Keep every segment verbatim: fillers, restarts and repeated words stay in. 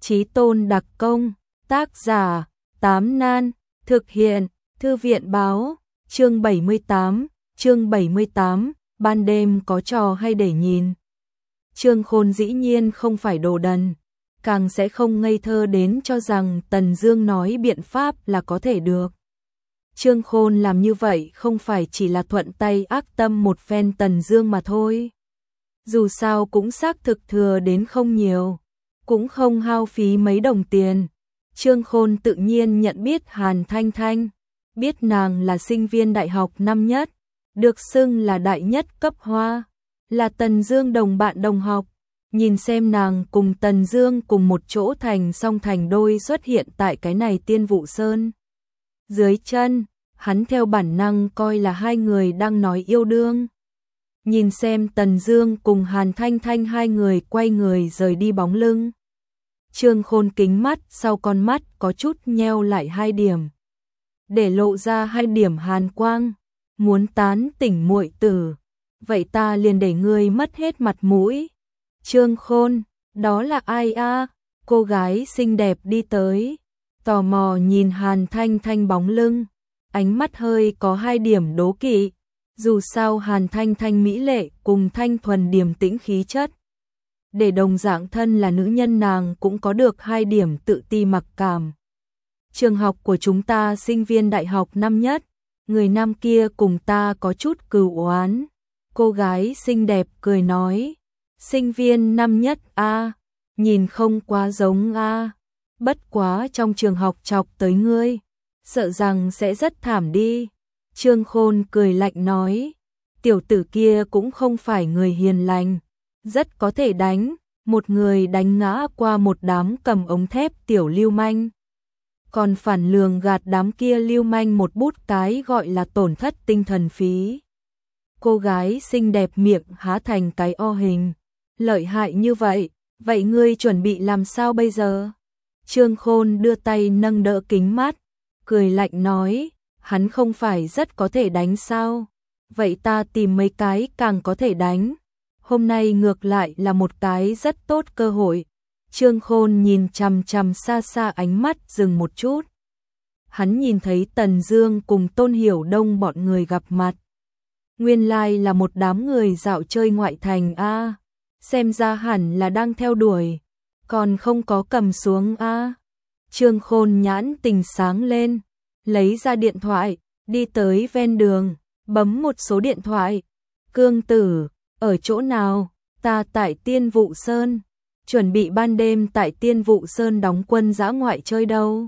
Chí Tôn đặc công, tác giả, Tám Nan, thực hiện, Thư viện báo, chương bảy mươi tám, chương bảy mươi tám, ban đêm có trò hay để nhìn. Trương Khôn dĩ nhiên không phải đồ đần, càng sẽ không ngây thơ đến cho rằng Tần Dương nói biện pháp là có thể được. Trương Khôn làm như vậy không phải chỉ là thuận tay ác tâm một phen Tần Dương mà thôi. Dù sao cũng xác thực thừa đến không nhiều, cũng không hao phí mấy đồng tiền. Trương Khôn tự nhiên nhận biết Hàn Thanh Thanh, biết nàng là sinh viên đại học năm nhất, được xưng là đại nhất cấp hoa, là Tần Dương đồng bạn đồng học. Nhìn xem nàng cùng Tần Dương cùng một chỗ thành song thành đôi xuất hiện tại cái này Tiên Vụ Sơn. Dưới chân, hắn theo bản năng coi là hai người đang nói yêu đương. Nhìn xem Tần Dương cùng Hàn Thanh Thanh hai người quay người rời đi bóng lưng. Trương Khôn kính mắt sau con mắt có chút nheo lại hai điểm, để lộ ra hai điểm hàn quang. Muốn tán tỉnh muội tử, vậy ta liền để ngươi mất hết mặt mũi. Trương Khôn, đó là ai a? Cô gái xinh đẹp đi tới, tò mò nhìn Hàn Thanh Thanh bóng lưng, ánh mắt hơi có hai điểm đố kỵ. Dù sao Hàn Thanh Thanh mỹ lệ cùng thanh thuần điềm tĩnh khí chất, để đồng dạng thân là nữ nhân nàng cũng có được hai điểm tự ti mặc cảm. Trường học của chúng ta sinh viên đại học năm nhất, người nam kia cùng ta có chút cừu oán. Cô gái xinh đẹp cười nói, sinh viên năm nhất a, nhìn không quá giống a, bất quá trong trường học chọc tới ngươi, sợ rằng sẽ rất thảm đi. Trương Khôn cười lạnh nói, tiểu tử kia cũng không phải người hiền lành, rất có thể đánh, một người đánh ngã qua một đám cầm ống thép tiểu lưu manh, còn phản lường gạt đám kia lưu manh một bút cái gọi là tổn thất tinh thần phí. Cô gái xinh đẹp miệng há thành cái o hình, lợi hại như vậy, vậy ngươi chuẩn bị làm sao bây giờ? Trương Khôn đưa tay nâng đỡ kính mắt, cười lạnh nói, hắn không phải rất có thể đánh sao? Vậy ta tìm mấy cái càng có thể đánh. Hôm nay ngược lại là một cái rất tốt cơ hội. Trương Khôn nhìn chằm chằm xa xa, ánh mắt dừng một chút. Hắn nhìn thấy Tần Dương cùng Tôn Hiểu Đông bọn người gặp mặt. Nguyên lai là một đám người dạo chơi ngoại thành a, xem ra hẳn là đang theo đuổi, còn không có cầm xuống a. Trương Khôn nhãn tình sáng lên, lấy ra điện thoại, đi tới ven đường, bấm một số điện thoại. Cương tử, ở chỗ nào? Ta tại Tiên Vụ Sơn, chuẩn bị ban đêm tại Tiên Vụ Sơn đóng quân dã ngoại chơi đâu.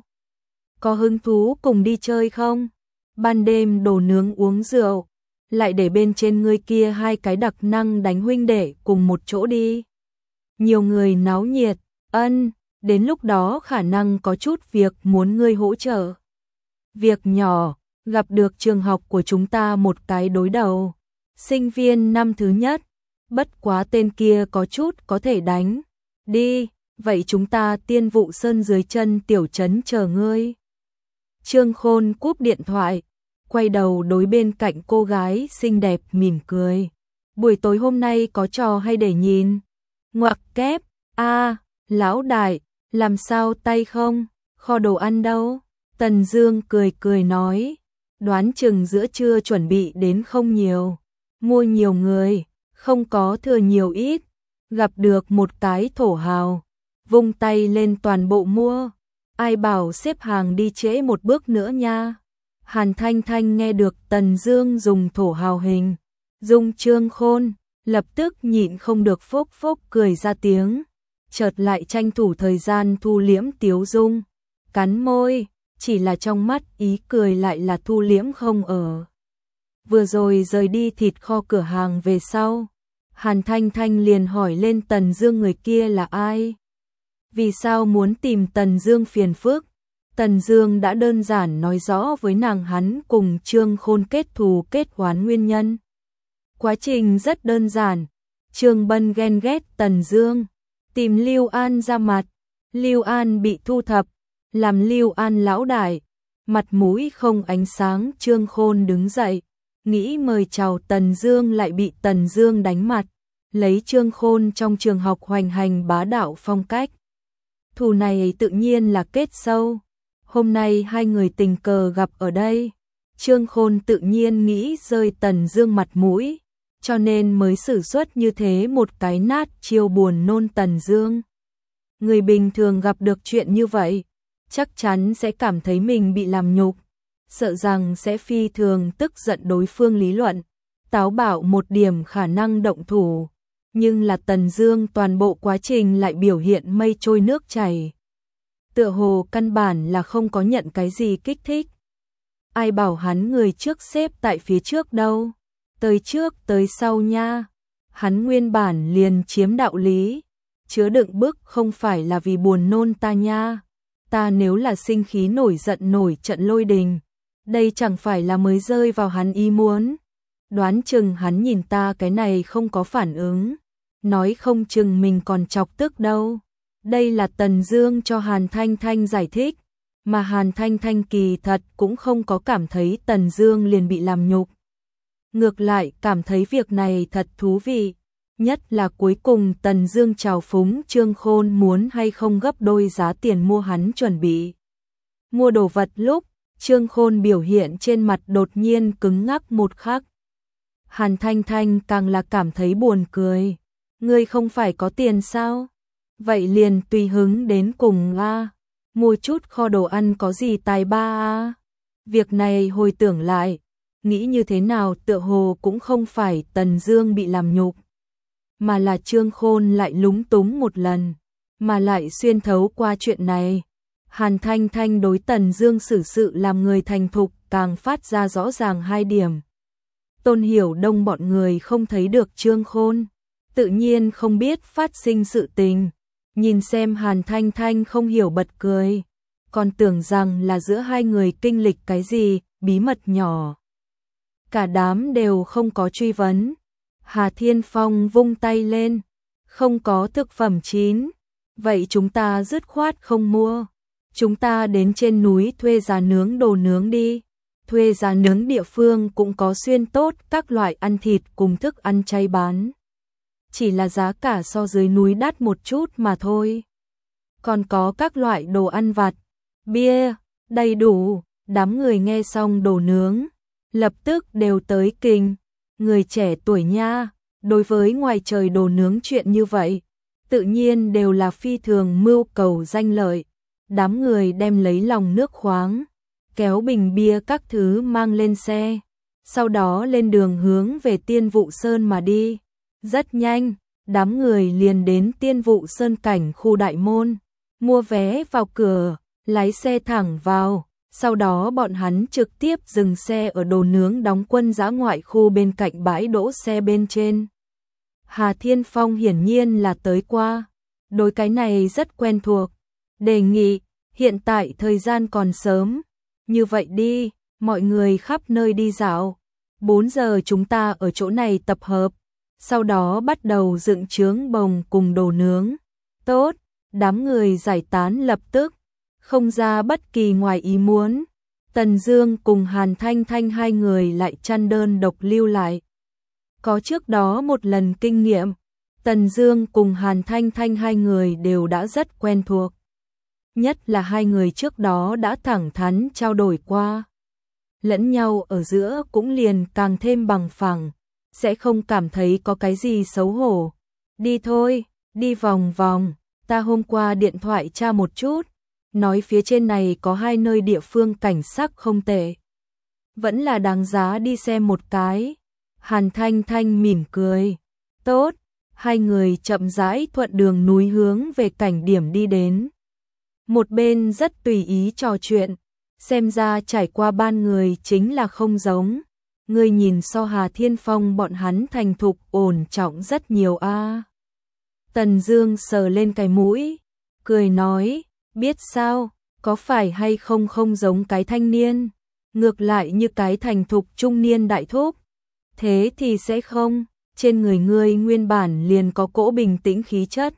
Có hứng thú cùng đi chơi không? Ban đêm đồ nướng uống rượu, lại để bên trên ngươi kia hai cái đặc năng đánh huynh đệ cùng một chỗ đi. Nhiều người náo nhiệt, ân, đến lúc đó khả năng có chút việc muốn ngươi hỗ trợ. Việc nhỏ, gặp được trường học của chúng ta một cái đối đầu, sinh viên năm thứ nhất, bất quá tên kia có chút có thể đánh. Đi, vậy chúng ta Tiên Vụ Sơn dưới chân tiểu trấn chờ ngươi. Trương Khôn cúp điện thoại, quay đầu đối bên cạnh cô gái xinh đẹp mỉm cười. Buổi tối hôm nay có trò hay để nhìn. Ngoặc kép, a, lão đại, làm sao tay không? Kho đồ ăn đâu? Tần Dương cười cười nói, đoán chừng giữa trưa chuẩn bị đến không nhiều, mua nhiều người, không có thừa nhiều ít, gặp được một cái thổ hào, vung tay lên toàn bộ mua, ai bảo xếp hàng đi trễ một bước nữa nha. Hàn Thanh Thanh nghe được Tần Dương dùng thổ hào hình dung Trương Khôn, lập tức nhịn không được phốc phốc cười ra tiếng, chợt lại tranh thủ thời gian thu liễm tiếu dung, cắn môi, chỉ là trong mắt ý cười lại là thu liễm không ở. Vừa rồi rời đi thịt kho cửa hàng về sau, Hàn Thanh Thanh liền hỏi lên Tần Dương người kia là ai? Vì sao muốn tìm Tần Dương phiền phức? Tần Dương đã đơn giản nói rõ với nàng hắn cùng Trương Khôn kết thù kết oán nguyên nhân. Quá trình rất đơn giản, Trương Bân ghen ghét Tần Dương, tìm Lưu An ra mặt, Lưu An bị thu thập, làm Lưu An lão đại, mặt mũi không ánh sáng. Trương Khôn đứng dậy, nghĩ mời chào Tần Dương lại bị Tần Dương đánh mặt, lấy Trương Khôn trong trường học hoành hành bá đạo phong cách. thù này tự nhiên là kết sâu. Hôm nay hai người tình cờ gặp ở đây, Trương Khôn tự nhiên nghĩ rơi Tần Dương mặt mũi, cho nên mới sử xuất như thế một cái nát chiêu buồn nôn Tần Dương. Người bình thường gặp được chuyện như vậy, chắc chắn sẽ cảm thấy mình bị làm nhục, sợ rằng sẽ phi thường tức giận đối phương lý luận, táo bạo một điểm khả năng động thủ, nhưng là Tần Dương toàn bộ quá trình lại biểu hiện mây trôi nước chảy. Tựa hồ căn bản là không có nhận cái gì kích thích. Ai bảo hắn người trước xếp tại phía trước đâu, tới trước tới sau nha. Hắn nguyên bản liền chiếm đạo lý, chứa đựng bức không phải là vì buồn nôn ta nha. Ta nếu là sinh khí nổi giận nổi trận lôi đình, đây chẳng phải là mới rơi vào hắn ý muốn. Đoán chừng hắn nhìn ta cái này không có phản ứng, nói không chừng mình còn chọc tức đâu. Đây là Tần Dương cho Hàn Thanh Thanh giải thích, mà Hàn Thanh Thanh kỳ thật cũng không có cảm thấy Tần Dương liền bị làm nhục. Ngược lại cảm thấy việc này thật thú vị, nhất là cuối cùng Tần Dương chào phúng Trương Khôn muốn hay không gấp đôi giá tiền mua hắn chuẩn bị mua đồ vật lúc, Trương Khôn biểu hiện trên mặt đột nhiên cứng ngắc một khắc. Hàn Thanh Thanh càng là cảm thấy buồn cười, ngươi không phải có tiền sao? Vậy liền tùy hứng đến cùng a, mua chút kho đồ ăn có gì tài ba a. Việc này hồi tưởng lại, nghĩ như thế nào tựa hồ cũng không phải Tần Dương bị làm nhục, mà là Trương Khôn lại lúng túng một lần, mà lại xuyên thấu qua chuyện này. Hàn Thanh Thanh đối Tần Dương xử sự làm người thành thục càng phát ra rõ ràng hai điểm. Tôn Hiểu Đông bọn người không thấy được Trương Khôn, tự nhiên không biết phát sinh sự tình. Nhìn xem Hàn Thanh Thanh không hiểu bật cười, còn tưởng rằng là giữa hai người kinh lịch cái gì, bí mật nhỏ. Cả đám đều không có truy vấn. Hà Thiên Phong vung tay lên, không có thực phẩm chín, vậy chúng ta dứt khoát không mua. Chúng ta đến trên núi thuê giá nướng đồ nướng đi. Thuê giá nướng địa phương cũng có xuyên tốt các loại ăn thịt cùng thức ăn chay bán. Chỉ là giá cả so dưới núi đắt một chút mà thôi. Còn có các loại đồ ăn vặt, bia, đầy đủ. Đám người nghe xong đồ nướng, lập tức đều tới kinh. Người trẻ tuổi nha, đối với ngoài trời đồ nướng chuyện như vậy, tự nhiên đều là phi thường mưu cầu danh lợi. Đám người đem lấy lòng nước khoáng, kéo bình bia các thứ mang lên xe, sau đó lên đường hướng về Tiên Vụ Sơn mà đi. Rất nhanh, đám người liền đến Tiên Vụ Sơn cảnh khu đại môn, mua vé vào cửa, lái xe thẳng vào, sau đó bọn hắn trực tiếp dừng xe ở đồ nướng đóng quân dã ngoại khu bên cạnh bãi đỗ xe bên trên. Hà Thiên Phong hiển nhiên là tới qua, đối cái này rất quen thuộc, đề nghị, hiện tại thời gian còn sớm, như vậy đi, mọi người khắp nơi đi dạo, bốn giờ chúng ta ở chỗ này tập hợp, sau đó bắt đầu dựng trướng bồng cùng đồ nướng. Tốt, đám người giải tán lập tức, không ra bất kỳ ngoài ý muốn. Tần Dương cùng Hàn Thanh Thanh hai người lại chăn đơn độc lưu lại. Có trước đó một lần kinh nghiệm, Tần Dương cùng Hàn Thanh Thanh hai người đều đã rất quen thuộc. Nhất là hai người trước đó đã thẳng thắn trao đổi qua. Lẫn nhau ở giữa cũng liền càng thêm bằng phẳng, sẽ không cảm thấy có cái gì xấu hổ. Đi thôi, đi vòng vòng, ta hôm qua điện thoại tra một chút, nói phía trên này có hai nơi địa phương cảnh sắc không tệ. Vẫn là đáng giá đi xem một cái. Hàn Thanh Thanh mỉm cười. Tốt, hai người chậm rãi thuận đường núi hướng về cảnh điểm đi đến. Một bên rất tùy ý trò chuyện, xem ra trải qua ban người chính là không giống. Người nhìn so Hà Thiên Phong bọn hắn thành thục ổn trọng rất nhiều a. À. Tần Dương sờ lên cái mũi, cười nói, biết sao, có phải hay không không giống cái thanh niên, ngược lại như cái thành thục trung niên đại thúc. Thế thì sẽ không, trên người ngươi nguyên bản liền có cỗ bình tĩnh khí chất.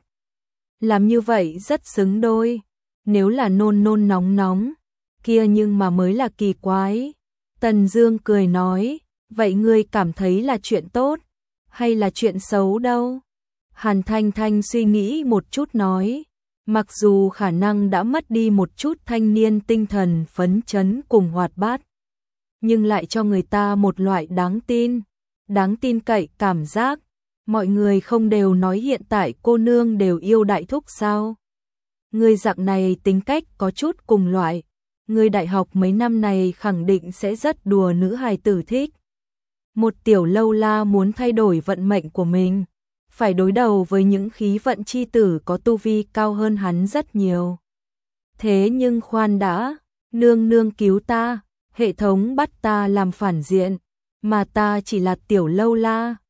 Làm như vậy rất xứng đôi, nếu là nôn nôn nóng nóng, kia nhưng mà mới là kỳ quái. Tần Dương cười nói, vậy ngươi cảm thấy là chuyện tốt, hay là chuyện xấu đâu? Hàn Thanh Thanh suy nghĩ một chút nói, Mặc dù khả năng đã mất đi một chút thanh niên tinh thần phấn chấn cùng hoạt bát, nhưng lại cho người ta một loại đáng tin, đáng tin cậy cảm giác. Mọi người không đều nói hiện tại cô nương đều yêu đại thúc sao? Người dạng này tính cách có chút cùng loại. Người đại học mấy năm này khẳng định sẽ rất đùa nữ hài tử thích. Một tiểu lâu la muốn thay đổi vận mệnh của mình, phải đối đầu với những khí vận chi tử có tu vi cao hơn hắn rất nhiều. Thế nhưng khoan đã, nương nương cứu ta, hệ thống bắt ta làm phản diện, mà ta chỉ là tiểu lâu la.